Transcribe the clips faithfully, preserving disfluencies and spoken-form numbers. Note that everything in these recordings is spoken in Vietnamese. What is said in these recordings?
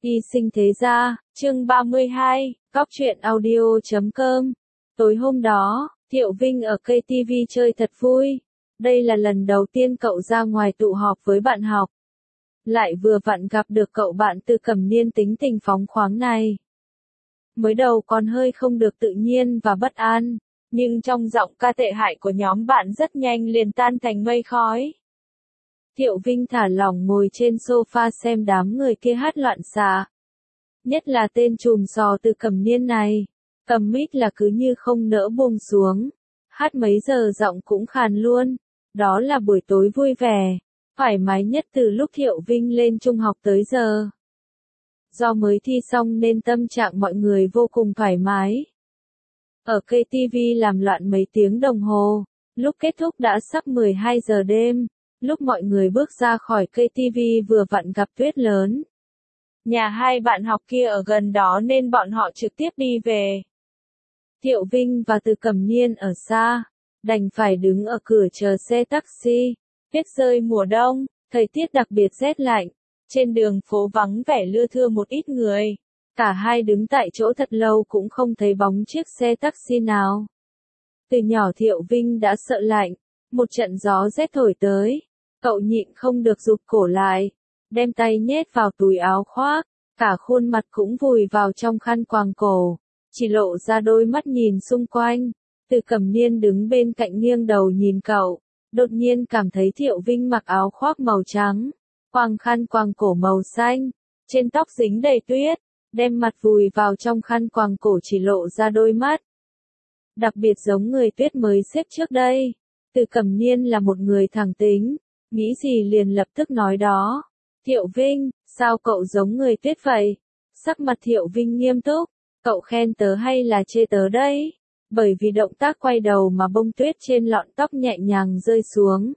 Y sinh thế gia, chương ba mươi hai, góc truyện audio chấm com. Tối hôm đó, Thiệu Vinh ở ca tê vê chơi thật vui. Đây là lần đầu tiên cậu ra ngoài tụ họp với bạn học. Lại vừa vặn gặp được cậu bạn Từ Cẩm Niên tính tình phóng khoáng này. Mới đầu còn hơi không được tự nhiên và bất an, nhưng trong giọng ca tệ hại của nhóm bạn rất nhanh liền tan thành mây khói. Thiệu Vinh thả lỏng ngồi trên sofa xem đám người kia hát loạn xạ. Nhất là tên trùm sò Từ Cẩm Niên này, cầm mic là cứ như không nỡ buông xuống. Hát mấy giờ giọng cũng khàn luôn. Đó là buổi tối vui vẻ, thoải mái nhất từ lúc Thiệu Vinh lên trung học tới giờ. Do mới thi xong nên tâm trạng mọi người vô cùng thoải mái. Ở ca tê vê làm loạn mấy tiếng đồng hồ, lúc kết thúc đã sắp mười hai giờ đêm. Lúc mọi người bước ra khỏi ca tê vê vừa vặn gặp tuyết lớn. Nhà hai bạn học kia ở gần đó nên bọn họ trực tiếp đi về. Thiệu Vinh và Từ Cẩm Niên ở xa, đành phải đứng ở cửa chờ xe taxi. Tuyết rơi mùa đông, thời tiết đặc biệt rét lạnh. Trên đường phố vắng vẻ lưa thưa một ít người. Cả hai đứng tại chỗ thật lâu cũng không thấy bóng chiếc xe taxi nào. Từ nhỏ Thiệu Vinh đã sợ lạnh. Một trận gió rét thổi tới, cậu nhịn không được rụt cổ lại, đem tay nhét vào túi áo khoác, cả khuôn mặt cũng vùi vào trong khăn quàng cổ, chỉ lộ ra đôi mắt nhìn xung quanh. Từ Cẩm Niên đứng bên cạnh nghiêng đầu nhìn cậu, đột nhiên cảm thấy Thiệu Vinh mặc áo khoác màu trắng, quàng khăn quàng cổ màu xanh, trên tóc dính đầy tuyết, đem mặt vùi vào trong khăn quàng cổ chỉ lộ ra đôi mắt. Đặc biệt giống người tuyết mới xếp trước đây. Từ Cẩm Niên là một người thẳng tính, nghĩ gì liền lập tức nói đó. Thiệu Vinh, sao cậu giống người tuyết vậy? Sắc mặt Thiệu Vinh nghiêm túc, cậu khen tớ hay là chê tớ đấy? Bởi vì động tác quay đầu mà bông tuyết trên lọn tóc nhẹ nhàng rơi xuống.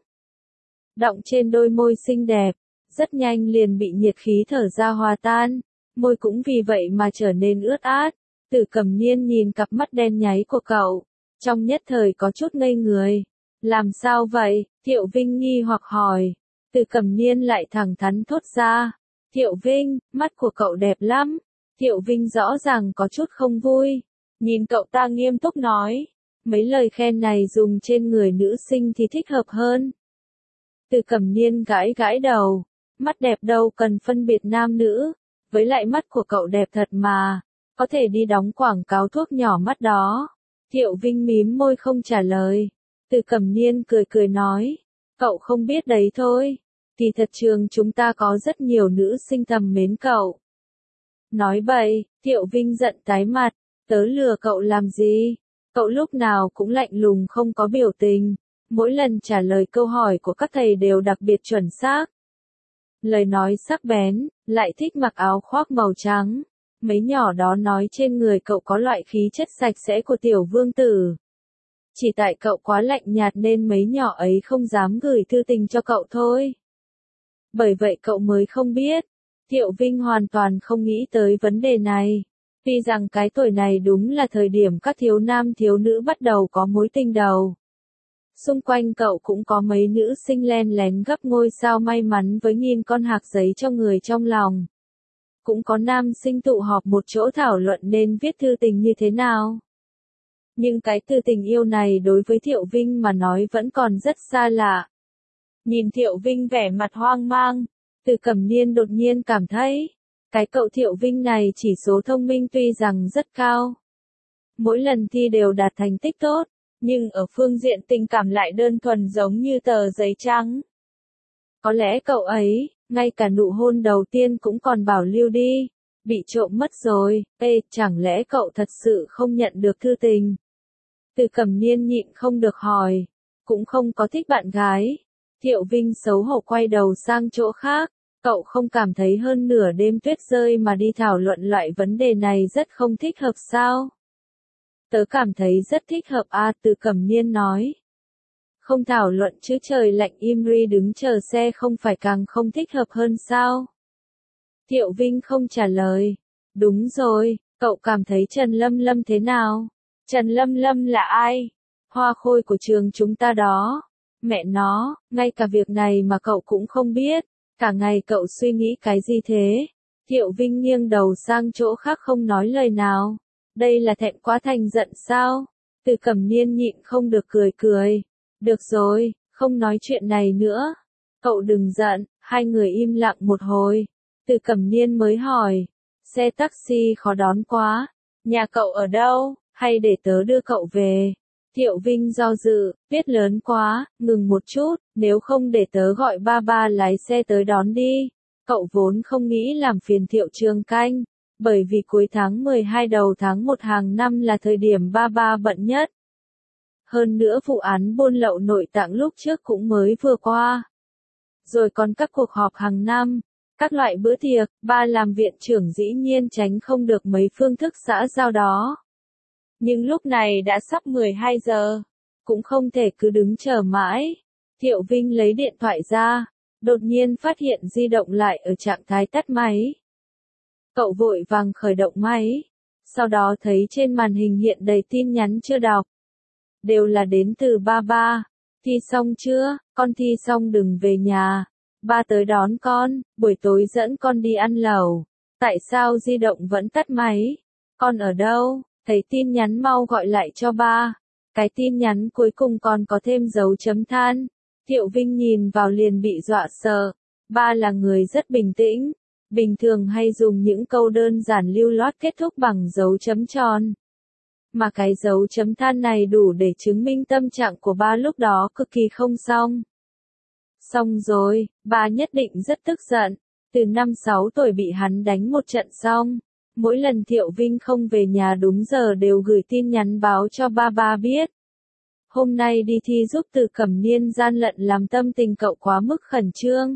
Đọng trên đôi môi xinh đẹp, rất nhanh liền bị nhiệt khí thở ra hòa tan, môi cũng vì vậy mà trở nên ướt át. Từ Cẩm Niên nhìn cặp mắt đen nháy của cậu, trong nhất thời có chút ngây người. Làm sao vậy? Thiệu Vinh nghi hoặc hỏi. Từ Cẩm Niên lại thẳng thắn thốt ra. Thiệu Vinh, mắt của cậu đẹp lắm. Thiệu Vinh rõ ràng có chút không vui. Nhìn cậu ta nghiêm túc nói. Mấy lời khen này dùng trên người nữ sinh thì thích hợp hơn. Từ Cẩm Niên gãi gãi đầu. Mắt đẹp đâu cần phân biệt nam nữ. Với lại mắt của cậu đẹp thật mà. Có thể đi đóng quảng cáo thuốc nhỏ mắt đó. Thiệu Vinh mím môi không trả lời. Từ Cẩm Niên cười cười nói, cậu không biết đấy thôi, kỳ thật trường chúng ta có rất nhiều nữ sinh thầm mến cậu. Nói bậy, Thiệu Vinh giận tái mặt, tớ lừa cậu làm gì? Cậu lúc nào cũng lạnh lùng không có biểu tình, mỗi lần trả lời câu hỏi của các thầy đều đặc biệt chuẩn xác. Lời nói sắc bén, lại thích mặc áo khoác màu trắng, mấy nhỏ đó nói trên người cậu có loại khí chất sạch sẽ của tiểu vương tử. Chỉ tại cậu quá lạnh nhạt nên mấy nhỏ ấy không dám gửi thư tình cho cậu thôi. Bởi vậy cậu mới không biết. Thiệu Vinh hoàn toàn không nghĩ tới vấn đề này. Tuy rằng cái tuổi này đúng là thời điểm các thiếu nam thiếu nữ bắt đầu có mối tình đầu. Xung quanh cậu cũng có mấy nữ sinh len lén gấp ngôi sao may mắn với nghìn con hạc giấy cho người trong lòng. Cũng có nam sinh tụ họp một chỗ thảo luận nên viết thư tình như thế nào. Nhưng cái từ tình yêu này đối với Thiệu Vinh mà nói vẫn còn rất xa lạ. Nhìn Thiệu Vinh vẻ mặt hoang mang, Từ Cẩm Niên đột nhiên cảm thấy, cái cậu Thiệu Vinh này chỉ số thông minh tuy rằng rất cao. Mỗi lần thi đều đạt thành tích tốt, nhưng ở phương diện tình cảm lại đơn thuần giống như tờ giấy trắng. Có lẽ cậu ấy, ngay cả nụ hôn đầu tiên cũng còn bảo lưu đi, bị trộm mất rồi. Ê, chẳng lẽ cậu thật sự không nhận được thư tình? Từ Cẩm Niên nhịn không được hỏi, cũng không có thích bạn gái. Thiệu Vinh xấu hổ quay đầu sang chỗ khác, cậu không cảm thấy hơn nửa đêm tuyết rơi mà đi thảo luận loại vấn đề này rất không thích hợp sao? Tớ cảm thấy rất thích hợp à, Từ Cẩm Niên nói. Không thảo luận chứ trời lạnh im ri đứng chờ xe không phải càng không thích hợp hơn sao? Thiệu Vinh không trả lời. Đúng rồi, cậu cảm thấy Trần Lâm Lâm thế nào? Trần Lâm Lâm là ai? Hoa khôi của trường chúng ta đó. Mẹ nó, ngay cả việc này mà cậu cũng không biết. Cả ngày cậu suy nghĩ cái gì thế? Thiệu Vinh nghiêng đầu sang chỗ khác không nói lời nào. Đây là thẹn quá thành giận sao? Từ Cẩm Niên nhịn không được cười cười. Được rồi, không nói chuyện này nữa. Cậu đừng giận. Hai người im lặng một hồi. Từ Cẩm Niên mới hỏi. Xe taxi khó đón quá. Nhà cậu ở đâu? Hay để tớ đưa cậu về? Thiệu Vinh do dự, biết lớn quá, ngừng một chút, nếu không để tớ gọi ba ba lái xe tới đón đi. Cậu vốn không nghĩ làm phiền Thiệu Trường Canh, bởi vì cuối tháng mười hai đầu tháng một hàng năm là thời điểm ba ba bận nhất. Hơn nữa vụ án buôn lậu nội tạng lúc trước cũng mới vừa qua. Rồi còn các cuộc họp hàng năm, các loại bữa tiệc, ba làm viện trưởng dĩ nhiên tránh không được mấy phương thức xã giao đó. Nhưng lúc này đã sắp mười hai giờ, cũng không thể cứ đứng chờ mãi. Thiệu Vinh lấy điện thoại ra, đột nhiên phát hiện di động lại ở trạng thái tắt máy. Cậu vội vàng khởi động máy, sau đó thấy trên màn hình hiện đầy tin nhắn chưa đọc. Đều là đến từ ba ba. Thi xong chưa? Con thi xong đừng về nhà. Ba tới đón con, buổi tối dẫn con đi ăn lẩu. Tại sao di động vẫn tắt máy? Con ở đâu? Thấy tin nhắn mau gọi lại cho ba. Cái tin nhắn cuối cùng còn có thêm dấu chấm than. Thiệu Vinh nhìn vào liền bị dọa sợ. Ba là người rất bình tĩnh. Bình thường hay dùng những câu đơn giản lưu loát kết thúc bằng dấu chấm tròn. Mà cái dấu chấm than này đủ để chứng minh tâm trạng của ba lúc đó cực kỳ không xong. Xong rồi, ba nhất định rất tức giận. Từ năm sáu tuổi bị hắn đánh một trận xong. Mỗi lần Thiệu Vinh không về nhà đúng giờ đều gửi tin nhắn báo cho ba ba biết. Hôm nay đi thi giúp Từ Cẩm Niên gian lận làm tâm tình cậu quá mức khẩn trương.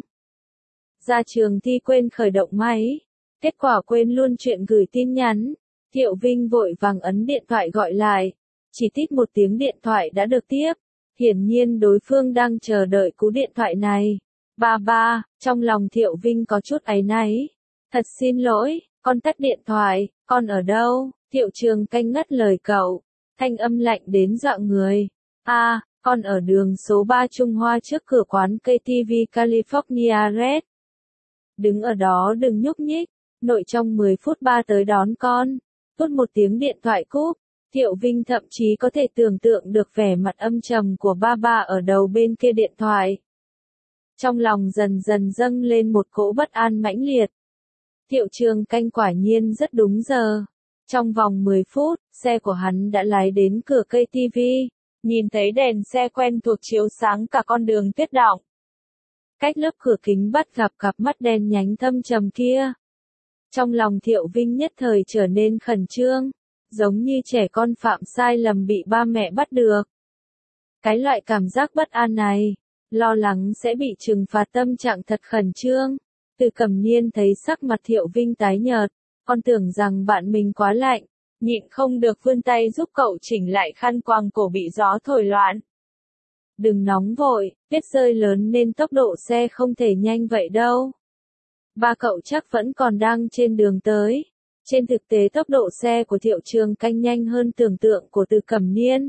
Ra trường thi quên khởi động máy. Kết quả quên luôn chuyện gửi tin nhắn. Thiệu Vinh vội vàng ấn điện thoại gọi lại. Chỉ tít một tiếng điện thoại đã được tiếp. Hiển nhiên đối phương đang chờ đợi cú điện thoại này. Ba ba, trong lòng Thiệu Vinh có chút áy náy. Thật xin lỗi, con tắt điện thoại, con ở đâu? Thiệu Trường Canh ngắt lời cậu. Thanh âm lạnh đến dọa người. A, à, con ở đường số ba Trung Hoa trước cửa quán ca tê vê California Red. Đứng ở đó đừng nhúc nhích. Nội trong mười phút ba tới đón con. Tốt một tiếng điện thoại cúp. Thiệu Vinh thậm chí có thể tưởng tượng được vẻ mặt âm trầm của ba ba ở đầu bên kia điện thoại. Trong lòng dần dần dâng lên một cỗ bất an mãnh liệt. Thiệu Trường Canh quả nhiên rất đúng giờ. Trong vòng mười phút, xe của hắn đã lái đến cửa ca tê vê. Nhìn thấy đèn xe quen thuộc chiếu sáng cả con đường tuyết đọng. Cách lớp cửa kính bắt gặp cặp mắt đen nhánh thâm trầm kia. Trong lòng Thiệu Vinh nhất thời trở nên khẩn trương. Giống như trẻ con phạm sai lầm bị ba mẹ bắt được. Cái loại cảm giác bất an này, lo lắng sẽ bị trừng phạt tâm trạng thật khẩn trương. Từ Cẩm Niên thấy sắc mặt Thiệu Vinh tái nhợt, con tưởng rằng bạn mình quá lạnh, nhịn không được vươn tay giúp cậu chỉnh lại khăn quàng cổ bị gió thổi loạn. Đừng nóng vội, tuyết rơi lớn nên tốc độ xe không thể nhanh vậy đâu. Ba cậu chắc vẫn còn đang trên đường tới. Trên thực tế tốc độ xe của Thiệu Trường Canh nhanh hơn tưởng tượng của Từ Cẩm Niên.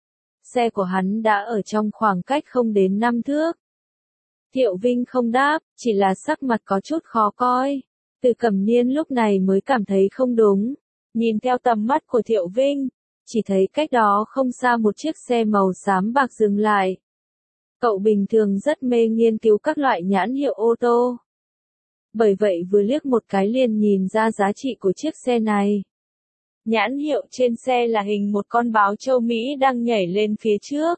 Xe của hắn đã ở trong khoảng cách không đến năm thước. Thiệu Vinh không đáp, chỉ là sắc mặt có chút khó coi. Từ Cẩm Niên lúc này mới cảm thấy không đúng. Nhìn theo tầm mắt của Thiệu Vinh, chỉ thấy cách đó không xa một chiếc xe màu xám bạc dừng lại. Cậu bình thường rất mê nghiên cứu các loại nhãn hiệu ô tô. Bởi vậy vừa liếc một cái liền nhìn ra giá trị của chiếc xe này. Nhãn hiệu trên xe là hình một con báo châu Mỹ đang nhảy lên phía trước.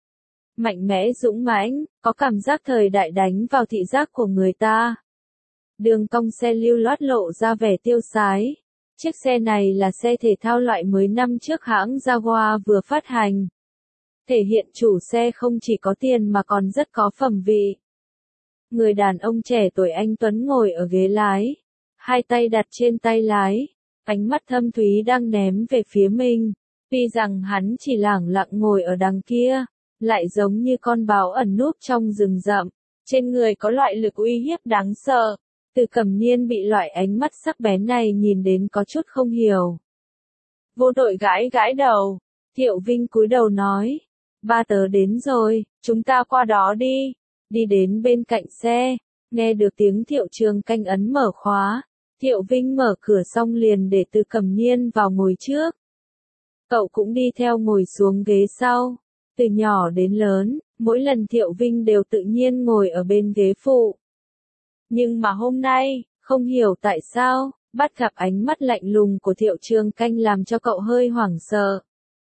Mạnh mẽ dũng mãnh, có cảm giác thời đại đánh vào thị giác của người ta. Đường cong xe lưu loát lộ ra vẻ tiêu sái. Chiếc xe này là xe thể thao loại mới năm trước hãng Jaguar vừa phát hành. Thể hiện chủ xe không chỉ có tiền mà còn rất có phẩm vị. Người đàn ông trẻ tuổi anh tuấn ngồi ở ghế lái, hai tay đặt trên tay lái, ánh mắt thâm thúy đang ném về phía mình. Tuy rằng hắn chỉ lẳng lặng ngồi ở đằng kia, lại giống như con báo ẩn núp trong rừng rậm, trên người có loại lực uy hiếp đáng sợ. Từ Cẩm Niên bị loại ánh mắt sắc bén này nhìn đến có chút không hiểu. Vô đội gãi gãi đầu, Thiệu Vinh cúi đầu nói, ba tớ đến rồi, chúng ta qua đó đi. Đi đến bên cạnh xe, nghe được tiếng Thiệu Trường Canh ấn mở khóa, Thiệu Vinh mở cửa xong liền để Từ Cẩm Niên vào ngồi trước. Cậu cũng đi theo ngồi xuống ghế sau. Từ nhỏ đến lớn, mỗi lần Thiệu Vinh đều tự nhiên ngồi ở bên ghế phụ. Nhưng mà hôm nay, không hiểu tại sao, bắt gặp ánh mắt lạnh lùng của Thiệu Trường Canh làm cho cậu hơi hoảng sợ.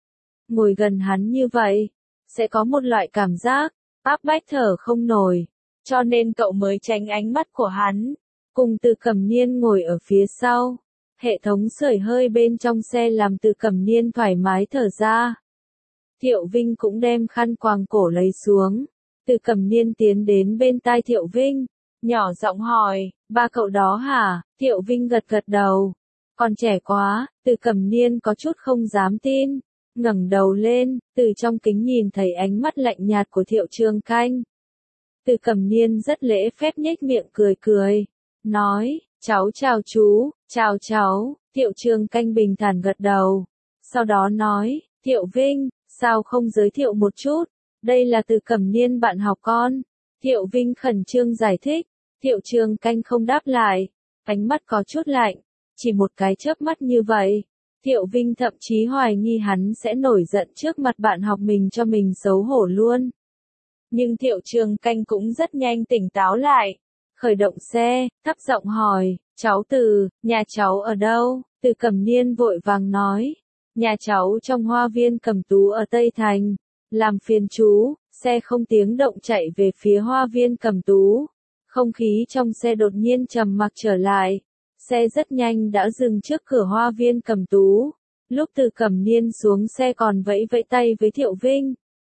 Ngồi gần hắn như vậy, sẽ có một loại cảm giác, áp bách thở không nổi, cho nên cậu mới tránh ánh mắt của hắn. Cùng Từ Cẩm Niên ngồi ở phía sau, hệ thống sưởi hơi bên trong xe làm Từ Cẩm Niên thoải mái thở ra. Thiệu Vinh cũng đem khăn quàng cổ lấy xuống. Từ Cẩm Niên tiến đến bên tai Thiệu Vinh, nhỏ giọng hỏi, ba cậu đó hả? Thiệu Vinh gật gật đầu. Còn trẻ quá, Từ Cẩm Niên có chút không dám tin. Ngẩng đầu lên, từ trong kính nhìn thấy ánh mắt lạnh nhạt của Thiệu Trường Canh. Từ Cẩm Niên rất lễ phép nhếch miệng cười cười, nói, cháu chào chú, chào cháu. Thiệu Trường Canh bình thản gật đầu. Sau đó nói, Thiệu Vinh, sao không giới thiệu một chút? Đây là Từ Cẩm Niên bạn học con. Thiệu Vinh khẩn trương giải thích. Thiệu Trường Canh không đáp lại, ánh mắt có chút lạnh, chỉ một cái chớp mắt như vậy. Thiệu Vinh thậm chí hoài nghi hắn sẽ nổi giận trước mặt bạn học mình cho mình xấu hổ luôn. Nhưng Thiệu Trường Canh cũng rất nhanh tỉnh táo lại. Khởi động xe, thấp giọng hỏi, cháu Từ, nhà cháu ở đâu? Từ Cẩm Niên vội vàng nói, nhà cháu trong Hoa Viên Cẩm Tú ở Tây Thành. Làm phiền chú. Xe không tiếng động chạy về phía Hoa Viên Cẩm Tú. Không khí trong xe đột nhiên trầm mặc trở lại. Xe rất nhanh đã dừng trước cửa Hoa Viên Cẩm Tú. Lúc Từ Cẩm Niên xuống xe còn vẫy vẫy tay với Thiệu Vinh.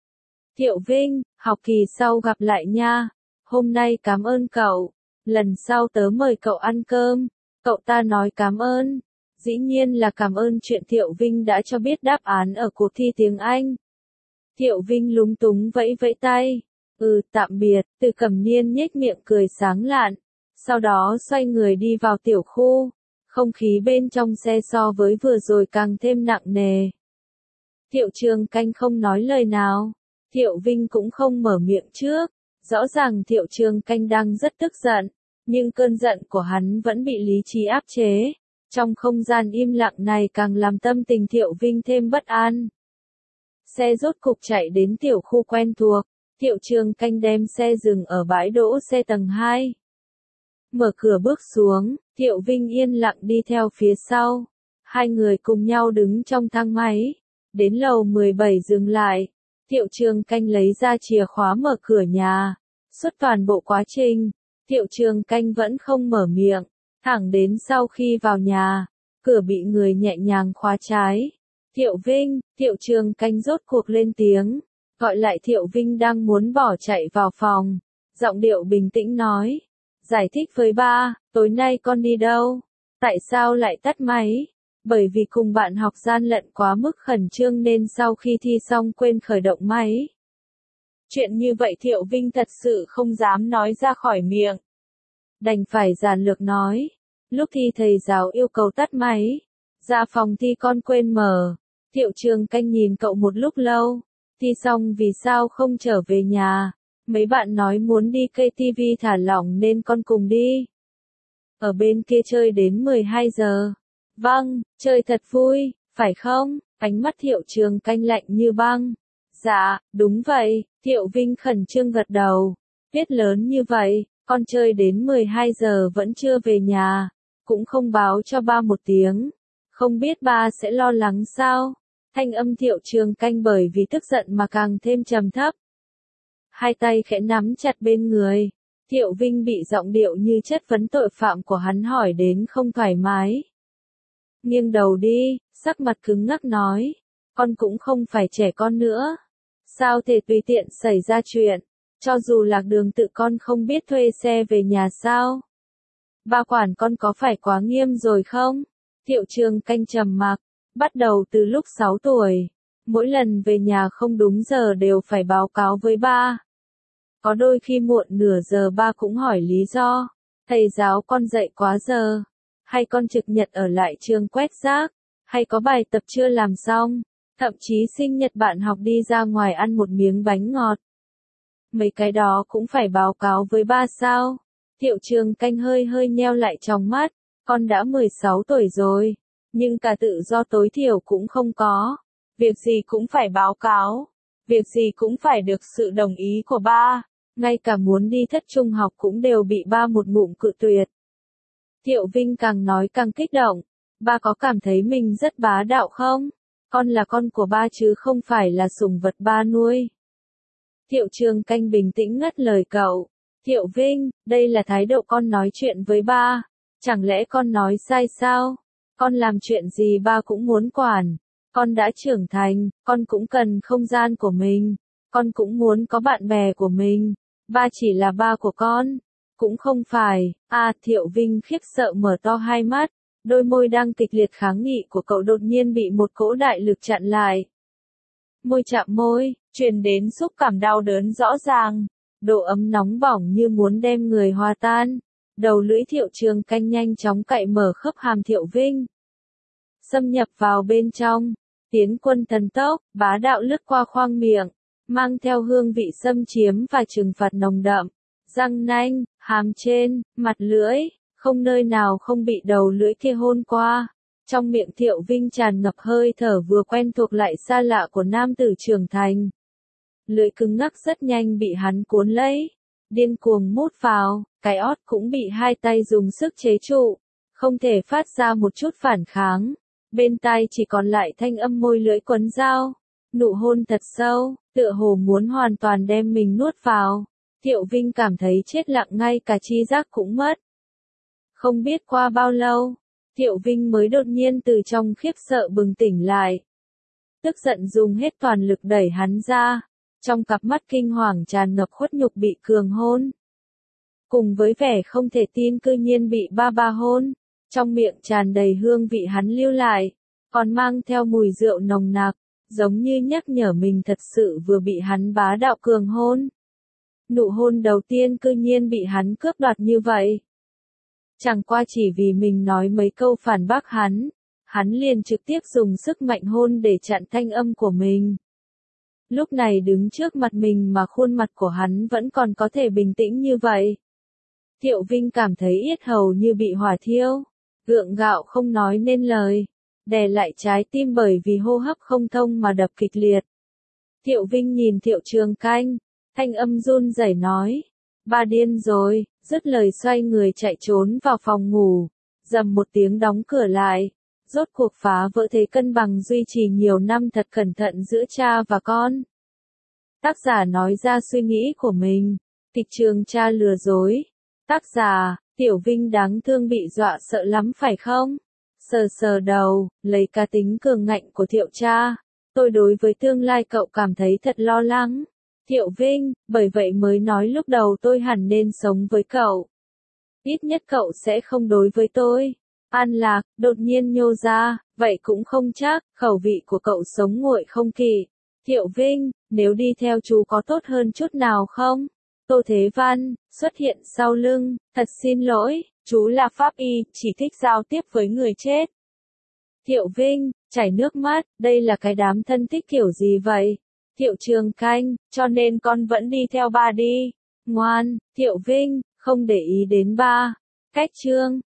Thiệu Vinh, học kỳ sau gặp lại nha. Hôm nay cảm ơn cậu. Lần sau tớ mời cậu ăn cơm. Cậu ta nói cảm ơn. Dĩ nhiên là cảm ơn chuyện Thiệu Vinh đã cho biết đáp án ở cuộc thi tiếng Anh. Thiệu Vinh lúng túng vẫy vẫy tay. Ừ, tạm biệt. Từ Cẩm Niên nhếch miệng cười sáng lạn. Sau đó xoay người đi vào tiểu khu. Không khí bên trong xe so với vừa rồi càng thêm nặng nề. Thiệu Trường Canh không nói lời nào. Thiệu Vinh cũng không mở miệng trước. Rõ ràng Thiệu Trường Canh đang rất tức giận. Nhưng cơn giận của hắn vẫn bị lý trí áp chế. Trong không gian im lặng này càng làm tâm tình Thiệu Vinh thêm bất an. Xe rốt cục chạy đến tiểu khu quen thuộc. Thiệu Trường Canh đem xe dừng ở bãi đỗ xe tầng hai. Mở cửa bước xuống, Thiệu Vinh yên lặng đi theo phía sau. Hai người cùng nhau đứng trong thang máy. Đến lầu mười bảy dừng lại. Thiệu Trường Canh lấy ra chìa khóa mở cửa nhà. Suốt toàn bộ quá trình, Thiệu Trường Canh vẫn không mở miệng. Thẳng đến sau khi vào nhà, cửa bị người nhẹ nhàng khóa trái. Thiệu Vinh, Thiệu Trường Canh rốt cuộc lên tiếng, gọi lại Thiệu Vinh đang muốn bỏ chạy vào phòng. Giọng điệu bình tĩnh nói, giải thích với ba, tối nay con đi đâu? Tại sao lại tắt máy? Bởi vì cùng bạn học gian lận quá mức khẩn trương nên sau khi thi xong quên khởi động máy. Chuyện như vậy Thiệu Vinh thật sự không dám nói ra khỏi miệng. Đành phải giản lược nói, lúc thi thầy giáo yêu cầu tắt máy, ra phòng thi con quên mở. Thiệu Trường Canh nhìn cậu một lúc lâu, thi xong vì sao không trở về nhà, mấy bạn nói muốn đi ca tê vê thả lỏng nên con cùng đi. Ở bên kia chơi đến mười hai giờ. Vâng, chơi thật vui, phải không? Ánh mắt Thiệu Trường Canh lạnh như băng. Dạ, đúng vậy. Thiệu Vinh khẩn trương gật đầu. Tuyết lớn như vậy, con chơi đến mười hai giờ vẫn chưa về nhà, cũng không báo cho ba một tiếng. Không biết ba sẽ lo lắng sao? Thanh âm Thiệu Trường Canh bởi vì tức giận mà càng thêm trầm thấp. Hai tay khẽ nắm chặt bên người. Thiệu Vinh bị giọng điệu như chất vấn tội phạm của hắn hỏi đến không thoải mái. Nghiêng đầu đi, sắc mặt cứng ngắc nói. Con cũng không phải trẻ con nữa. Sao thể tùy tiện xảy ra chuyện? Cho dù lạc đường tự con không biết thuê xe về nhà sao? Ba quản con có phải quá nghiêm rồi không? Thiệu Trường Canh trầm mặc. Bắt đầu từ lúc sáu tuổi. Mỗi lần về nhà không đúng giờ đều phải báo cáo với ba. Có đôi khi muộn nửa giờ ba cũng hỏi lý do. Thầy giáo con dạy quá giờ. Hay con trực nhật ở lại trường quét rác. Hay có bài tập chưa làm xong. Thậm chí sinh nhật bạn học đi ra ngoài ăn một miếng bánh ngọt. Mấy cái đó cũng phải báo cáo với ba sao. Thiệu Trường Canh hơi hơi nheo lại trong mắt. Con đã mười sáu tuổi rồi, nhưng cả tự do tối thiểu cũng không có. Việc gì cũng phải báo cáo. Việc gì cũng phải được sự đồng ý của ba. Ngay cả muốn đi thất trung học cũng đều bị ba một ngụm cự tuyệt. Thiệu Vinh càng nói càng kích động. Ba có cảm thấy mình rất bá đạo không? Con là con của ba chứ không phải là sủng vật ba nuôi. Thiệu Trường Canh bình tĩnh ngắt lời cậu. Thiệu Vinh, đây là thái độ con nói chuyện với ba. Chẳng lẽ con nói sai sao? Con làm chuyện gì ba cũng muốn quản. Con đã trưởng thành, con cũng cần không gian của mình. Con cũng muốn có bạn bè của mình. Ba chỉ là ba của con. Cũng không phải. À, Thiệu Vinh khiếp sợ mở to hai mắt. Đôi môi đang kịch liệt kháng nghị của cậu đột nhiên bị một cỗ đại lực chặn lại. Môi chạm môi, truyền đến xúc cảm đau đớn rõ ràng. Độ ấm nóng bỏng như muốn đem người hòa tan. Đầu lưỡi Thiệu Trường Canh nhanh chóng cạy mở khớp hàm Thiệu Vinh. Xâm nhập vào bên trong. Tiến quân thần tốc, bá đạo lướt qua khoang miệng. Mang theo hương vị xâm chiếm và trừng phạt nồng đậm. Răng nanh, hàm trên, mặt lưỡi. Không nơi nào không bị đầu lưỡi kia hôn qua. Trong miệng Thiệu Vinh tràn ngập hơi thở vừa quen thuộc lại xa lạ của nam tử trưởng thành. Lưỡi cứng ngắc rất nhanh bị hắn cuốn lấy. Điên cuồng mút vào, cái ót cũng bị hai tay dùng sức chế trụ. Không thể phát ra một chút phản kháng. Bên tai chỉ còn lại thanh âm môi lưỡi quấn dao. Nụ hôn thật sâu, tựa hồ muốn hoàn toàn đem mình nuốt vào. Thiệu Vinh cảm thấy chết lặng ngay cả tri giác cũng mất. Không biết qua bao lâu, Thiệu Vinh mới đột nhiên từ trong khiếp sợ bừng tỉnh lại. Tức giận dùng hết toàn lực đẩy hắn ra, trong cặp mắt kinh hoàng tràn ngập khuất nhục bị cường hôn. Cùng với vẻ không thể tin cư nhiên bị ba ba hôn, trong miệng tràn đầy hương vị hắn lưu lại, còn mang theo mùi rượu nồng nặc, giống như nhắc nhở mình thật sự vừa bị hắn bá đạo cường hôn. Nụ hôn đầu tiên cư nhiên bị hắn cướp đoạt như vậy. Chẳng qua chỉ vì mình nói mấy câu phản bác hắn, hắn liền trực tiếp dùng sức mạnh hôn để chặn thanh âm của mình. Lúc này đứng trước mặt mình mà khuôn mặt của hắn vẫn còn có thể bình tĩnh như vậy. Thiệu Vinh cảm thấy yết hầu như bị hỏa thiêu, gượng gạo không nói nên lời, đè lại trái tim bởi vì hô hấp không thông mà đập kịch liệt. Thiệu Vinh nhìn Thiệu Trường Canh, thanh âm run rẩy nói, ba điên rồi, dứt lời xoay người chạy trốn vào phòng ngủ, dầm một tiếng đóng cửa lại, rốt cuộc phá vỡ thế cân bằng duy trì nhiều năm thật cẩn thận giữa cha và con. Tác giả nói ra suy nghĩ của mình, kịch trường cha lừa dối. Tác giả, Tiểu Vinh đáng thương bị dọa sợ lắm phải không? Sờ sờ đầu, lấy cá tính cường ngạnh của Thiệu cha, tôi đối với tương lai cậu cảm thấy thật lo lắng. Thiệu Vinh, bởi vậy mới nói lúc đầu tôi hẳn nên sống với cậu. Ít nhất cậu sẽ không đối với tôi. An Lạc, đột nhiên nhô ra, vậy cũng không chắc, khẩu vị của cậu sống nguội không kỳ. Thiệu Vinh, nếu đi theo chú có tốt hơn chút nào không? Tô Thế Văn, xuất hiện sau lưng, thật xin lỗi, chú là pháp y, chỉ thích giao tiếp với người chết. Thiệu Vinh, chảy nước mắt, đây là cái đám thân thích kiểu gì vậy? Thiệu Trường Canh, cho nên con vẫn đi theo ba đi. Ngoan, Thiệu Vinh, không để ý đến ba. Cách chương.